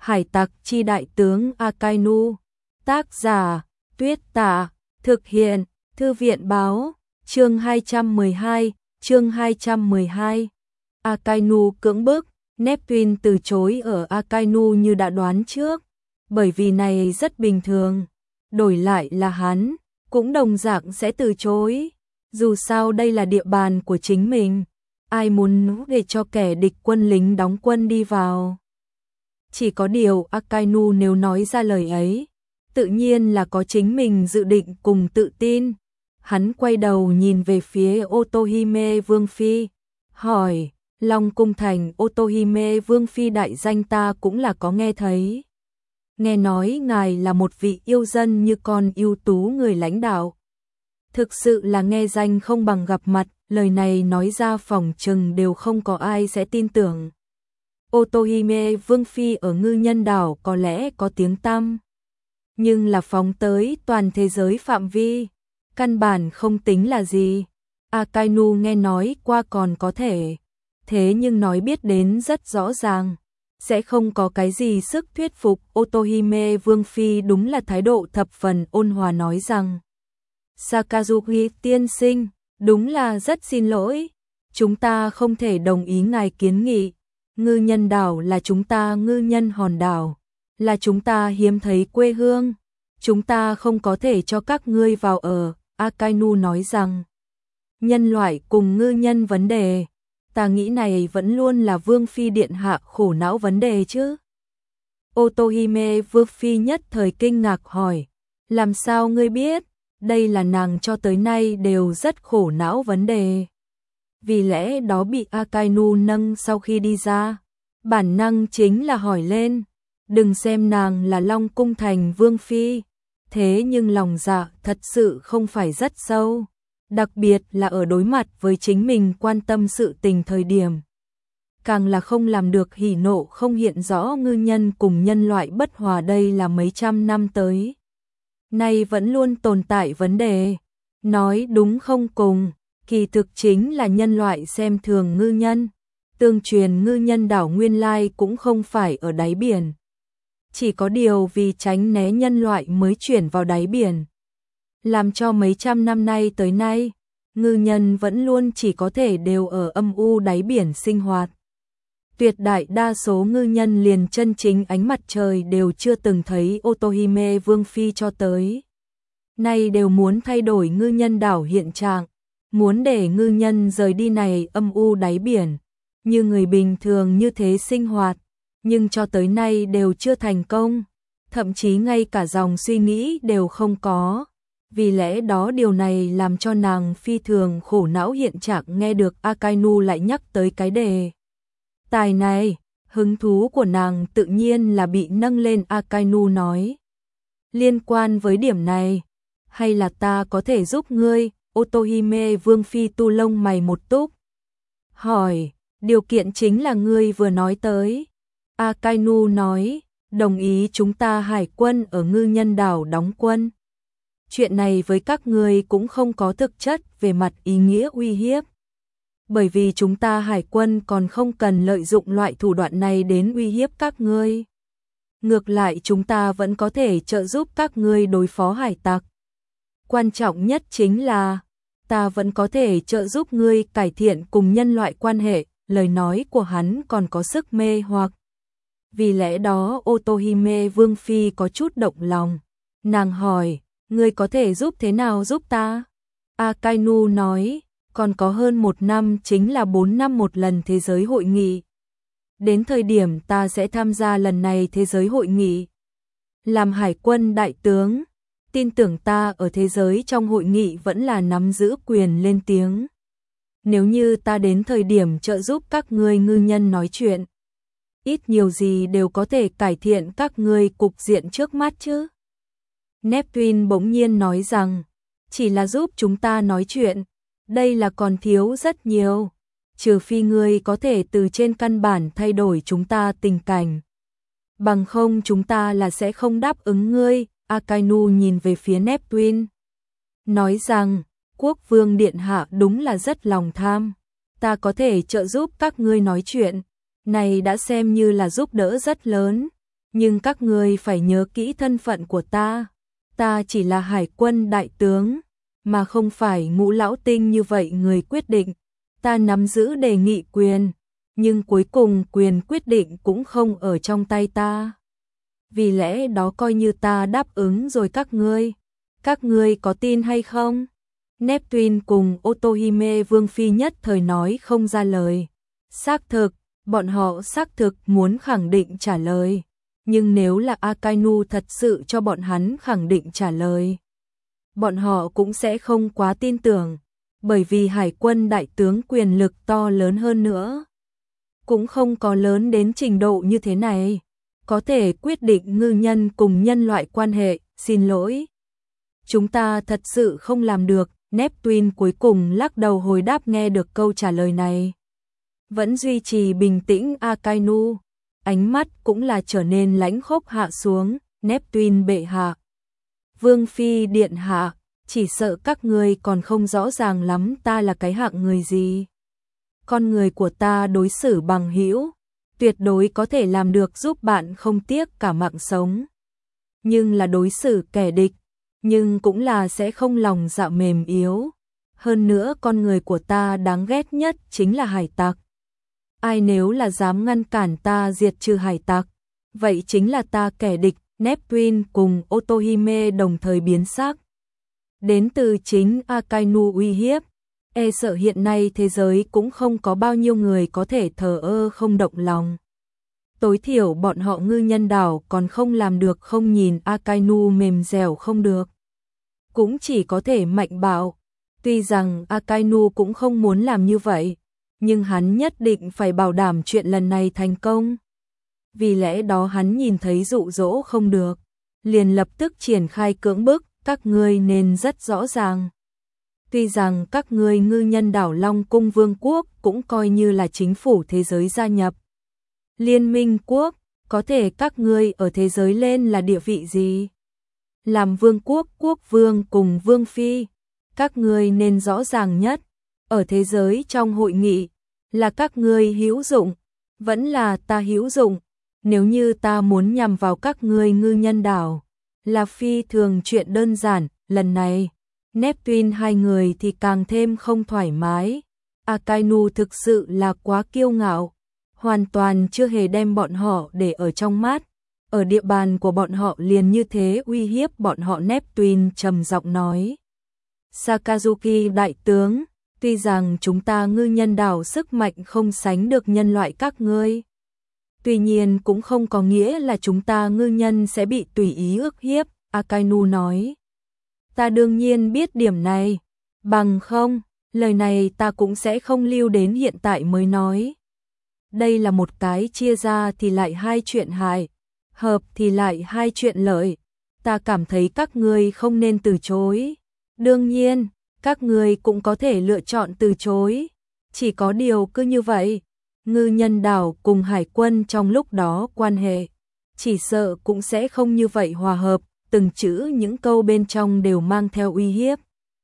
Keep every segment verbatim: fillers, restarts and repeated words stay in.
Hải tặc chi đại tướng Akainu. Tác giả, Tuyết Tả. Thực hiện, Thư viện báo. Chương hai trăm mười hai, chương hai trăm mười hai. Akainu cưỡng bức. Neptune từ chối ở Akainu như đã đoán trước, bởi vì này rất bình thường. Đổi lại là hắn, cũng đồng dạng sẽ từ chối. Dù sao đây là địa bàn của chính mình, ai muốn để cho kẻ địch quân lính đóng quân đi vào. Chỉ có điều Akainu nếu nói ra lời ấy, tự nhiên là có chính mình dự định cùng tự tin. Hắn quay đầu nhìn về phía Otohime Vương Phi, hỏi, Long Cung Thành Otohime Vương Phi đại danh ta cũng là có nghe thấy. Nghe nói ngài là một vị yêu dân như con ưu tú người lãnh đạo. Thực sự là nghe danh không bằng gặp mặt, lời này nói ra phỏng chừng đều không có ai sẽ tin tưởng. Otohime Vương Phi ở Ngư Nhân Đảo có lẽ có tiếng tăm, nhưng là phóng tới toàn thế giới phạm vi, căn bản không tính là gì. Akainu nghe nói qua còn có thể, thế nhưng nói biết đến rất rõ ràng, sẽ không có cái gì sức thuyết phục. Otohime Vương Phi đúng là thái độ thập phần ôn hòa nói rằng, Sakazuki tiên sinh, đúng là rất xin lỗi, chúng ta không thể đồng ý ngài kiến nghị. Ngư Nhân Đảo là chúng ta ngư nhân hòn đảo, là chúng ta hiếm thấy quê hương, chúng ta không có thể cho các ngươi vào ở. Akainu nói rằng, nhân loại cùng ngư nhân vấn đề, ta nghĩ này vẫn luôn là Vương Phi điện hạ khổ não vấn đề chứ. Otohime Vương Phi nhất thời kinh ngạc hỏi, làm sao ngươi biết? Đây là nàng cho tới nay đều rất khổ não vấn đề. Vì lẽ đó bị Akainu nâng sau khi đi ra, bản năng chính là hỏi lên, đừng xem nàng là Long Cung Thành Vương Phi, thế nhưng lòng dạ thật sự không phải rất sâu, đặc biệt là ở đối mặt với chính mình quan tâm sự tình thời điểm. Càng là không làm được hỉ nộ không hiện rõ ngư nhân cùng nhân loại bất hòa, đây là mấy trăm năm tới nay vẫn luôn tồn tại vấn đề. Nói đúng không cùng, kỳ thực chính là nhân loại xem thường ngư nhân. Tương truyền Ngư Nhân Đảo nguyên lai cũng không phải ở đáy biển, chỉ có điều vì tránh né nhân loại mới chuyển vào đáy biển, làm cho mấy trăm năm nay tới nay, ngư nhân vẫn luôn chỉ có thể đều ở âm u đáy biển sinh hoạt. Tuyệt đại đa số ngư nhân liền chân chính ánh mặt trời đều chưa từng thấy. Otohime Vương Phi cho tới nay đều muốn thay đổi Ngư Nhân Đảo hiện trạng, muốn để ngư nhân rời đi này âm u đáy biển, như người bình thường như thế sinh hoạt, nhưng cho tới nay đều chưa thành công, thậm chí ngay cả dòng suy nghĩ đều không có. Vì lẽ đó điều này làm cho nàng phi thường khổ não. Hiện trạng nghe được Akainu lại nhắc tới cái đề tài này, hứng thú của nàng tự nhiên là bị nâng lên. Akainu nói, liên quan với điểm này, hay là ta có thể giúp ngươi? Otohime Vương Phi tu lông mày một túc, hỏi, điều kiện chính là ngươi vừa nói tới. Akainu nói, đồng ý chúng ta hải quân ở Ngư Nhân Đảo đóng quân. Chuyện này với các ngươi cũng không có thực chất về mặt ý nghĩa uy hiếp, bởi vì chúng ta hải quân còn không cần lợi dụng loại thủ đoạn này đến uy hiếp các ngươi. Ngược lại chúng ta vẫn có thể trợ giúp các ngươi đối phó hải tặc. Quan trọng nhất chính là, ta vẫn có thể trợ giúp ngươi cải thiện cùng nhân loại quan hệ. Lời nói của hắn còn có sức mê hoặc. Vì lẽ đó Otohime Vương Phi có chút động lòng. Nàng hỏi, ngươi có thể giúp thế nào giúp ta? Akainu nói, còn có hơn một năm chính là bốn năm một lần thế giới hội nghị. Đến thời điểm ta sẽ tham gia lần này thế giới hội nghị, làm hải quân đại tướng, tin tưởng ta ở thế giới trong hội nghị vẫn là nắm giữ quyền lên tiếng. Nếu như ta đến thời điểm trợ giúp các ngươi ngư nhân nói chuyện, ít nhiều gì đều có thể cải thiện các ngươi cục diện trước mắt chứ. Neptune bỗng nhiên nói rằng, chỉ là giúp chúng ta nói chuyện, đây là còn thiếu rất nhiều, trừ phi ngươi có thể từ trên căn bản thay đổi chúng ta tình cảnh. Bằng không chúng ta là sẽ không đáp ứng ngươi. Akainu nhìn về phía Neptune, nói rằng, Quốc Vương Điện Hạ đúng là rất lòng tham, ta có thể trợ giúp các ngươi nói chuyện, này đã xem như là giúp đỡ rất lớn. Nhưng các ngươi phải nhớ kỹ thân phận của ta. Ta chỉ là hải quân đại tướng, mà không phải Ngũ lão tinh như vậy người quyết định. Ta nắm giữ đề nghị quyền, nhưng cuối cùng quyền quyết định cũng không ở trong tay ta. Vì lẽ đó coi như ta đáp ứng rồi các ngươi. Các ngươi có tin hay không? Neptune cùng Otohime Vương Phi nhất thời nói không ra lời. Xác thực, bọn họ xác thực muốn khẳng định trả lời. Nhưng nếu là Akainu thật sự cho bọn hắn khẳng định trả lời, bọn họ cũng sẽ không quá tin tưởng, bởi vì hải quân đại tướng quyền lực to lớn hơn nữa. Cũng không có lớn đến trình độ như thế này, có thể quyết định ngư nhân cùng nhân loại quan hệ, xin lỗi. Chúng ta thật sự không làm được, Neptune cuối cùng lắc đầu hồi đáp. Nghe được câu trả lời này, vẫn duy trì bình tĩnh Akainu, ánh mắt cũng là trở nên lãnh khốc hạ xuống. Neptune bệ hạ, Vương Phi điện hạ, chỉ sợ các ngươi còn không rõ ràng lắm ta là cái hạng người gì. Con người của ta đối xử bằng hữu, tuyệt đối có thể làm được giúp bạn không tiếc cả mạng sống. Nhưng là đối xử kẻ địch, nhưng cũng là sẽ không lòng dạ mềm yếu. Hơn nữa con người của ta đáng ghét nhất chính là hải tặc. Ai nếu là dám ngăn cản ta diệt trừ hải tặc, vậy chính là ta kẻ địch. Neptune cùng Otohime đồng thời biến sắc. Đến từ chính Akainu uy hiếp, e sợ hiện nay thế giới cũng không có bao nhiêu người có thể thờ ơ không động lòng. Tối thiểu bọn họ ngư nhân đảo còn không làm được không nhìn Akainu mềm dẻo không được. Cũng chỉ có thể mạnh bạo. Tuy rằng Akainu cũng không muốn làm như vậy, nhưng hắn nhất định phải bảo đảm chuyện lần này thành công. Vì lẽ đó hắn nhìn thấy dụ dỗ không được, liền lập tức triển khai cưỡng bức. Các ngươi nên rất rõ ràng. Tuy rằng các ngươi ngư nhân đảo Long Cung Vương quốc cũng coi như là chính phủ thế giới gia nhập Liên minh quốc, có thể các ngươi ở thế giới lên là địa vị gì? Làm vương quốc quốc vương cùng vương phi, các ngươi nên rõ ràng nhất. Ở thế giới trong hội nghị, là các ngươi hữu dụng, vẫn là ta hữu dụng. Nếu như ta muốn nhằm vào các ngươi ngư nhân đảo, là phi thường chuyện đơn giản. Lần này, Neptune hai người thì càng thêm không thoải mái. Akainu thực sự là quá kiêu ngạo, hoàn toàn chưa hề đem bọn họ để ở trong mắt. Ở địa bàn của bọn họ liền như thế uy hiếp bọn họ. Neptune trầm giọng nói: Sakazuki đại tướng, tuy rằng chúng ta ngư nhân đảo sức mạnh không sánh được nhân loại các ngươi, tuy nhiên cũng không có nghĩa là chúng ta ngư nhân sẽ bị tùy ý ức hiếp. Akainu nói: Ta đương nhiên biết điểm này, bằng không, lời này ta cũng sẽ không lưu đến hiện tại mới nói. Đây là một cái chia ra thì lại hai chuyện hại, hợp thì lại hai chuyện lợi. Ta cảm thấy các ngươi không nên từ chối. Đương nhiên, các ngươi cũng có thể lựa chọn từ chối. Chỉ có điều cứ như vậy, ngư nhân đảo cùng hải quân trong lúc đó quan hệ, chỉ sợ cũng sẽ không như vậy hòa hợp. Từng chữ những câu bên trong đều mang theo uy hiếp.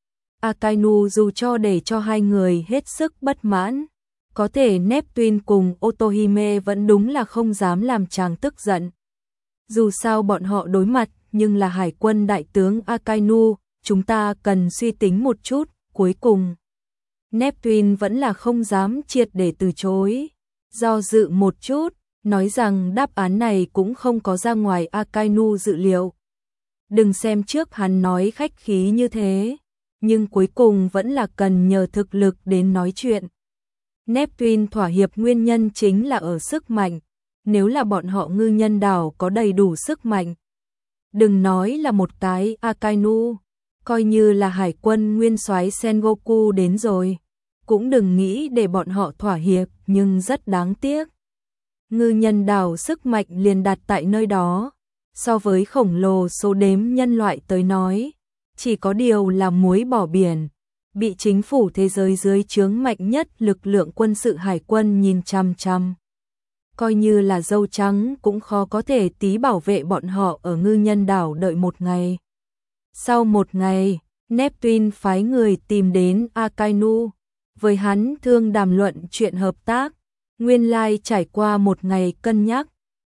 Akainu dù cho để cho hai người hết sức bất mãn, có thể Neptune cùng Otohime vẫn đúng là không dám làm chàng tức giận. Dù sao bọn họ đối mặt nhưng là hải quân đại tướng Akainu, chúng ta cần suy tính một chút. Cuối cùng, Neptune vẫn là không dám triệt để từ chối. Do dự một chút, nói rằng đáp án này cũng không có ra ngoài Akainu dự liệu. Đừng xem trước hắn nói khách khí như thế, nhưng cuối cùng vẫn là cần nhờ thực lực đến nói chuyện. Neptune thỏa hiệp nguyên nhân chính là ở sức mạnh. Nếu là bọn họ ngư nhân đảo có đầy đủ sức mạnh, đừng nói là một cái Akainu, coi như là hải quân nguyên soái Sengoku đến rồi, cũng đừng nghĩ để bọn họ thỏa hiệp. Nhưng rất đáng tiếc, ngư nhân đảo sức mạnh liền đặt tại nơi đó. So với khổng lồ số đếm nhân loại tới nói, chỉ có điều là muối bỏ biển. Bị chính phủ thế giới dưới trướng mạnh nhất lực lượng quân sự hải quân nhìn chăm chăm, coi như là dâu trắng cũng khó có thể tí bảo vệ bọn họ ở ngư nhân đảo đợi một ngày. Sau một ngày, Neptune phái người tìm đến Akainu, với hắn thương đàm luận chuyện hợp tác. Nguyên lai trải qua một ngày cân nhắc,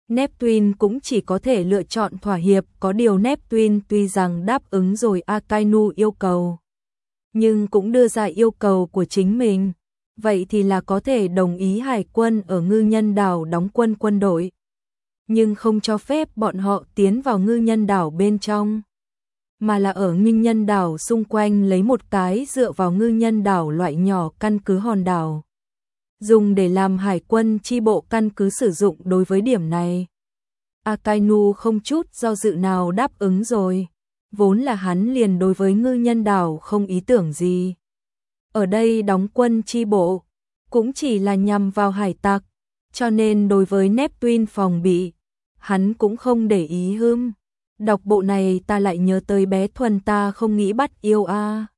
Neptune cũng chỉ có thể lựa chọn thỏa hiệp, có điều Neptune tuy rằng đáp ứng rồi Akainu yêu cầu, nhưng cũng đưa ra yêu cầu của chính mình, vậy thì là có thể đồng ý hải quân ở Ngư Nhân đảo đóng quân quân đội, nhưng không cho phép bọn họ tiến vào Ngư Nhân đảo bên trong, mà là ở Ngư Nhân đảo xung quanh lấy một cái dựa vào Ngư Nhân đảo loại nhỏ căn cứ hòn đảo, dùng để làm hải quân chi bộ căn cứ sử dụng. Đối với điểm này, Akainu không chút do dự nào đáp ứng rồi, vốn là hắn liền đối với Ngư Nhân đảo không ý tưởng gì. Ở đây đóng quân chi bộ, cũng chỉ là nhằm vào hải tặc, cho nên đối với Neptune phòng bị, hắn cũng không để ý hưm. Đọc bộ này ta lại nhớ tới bé Thuần ta không nghĩ bắt yêu a. À.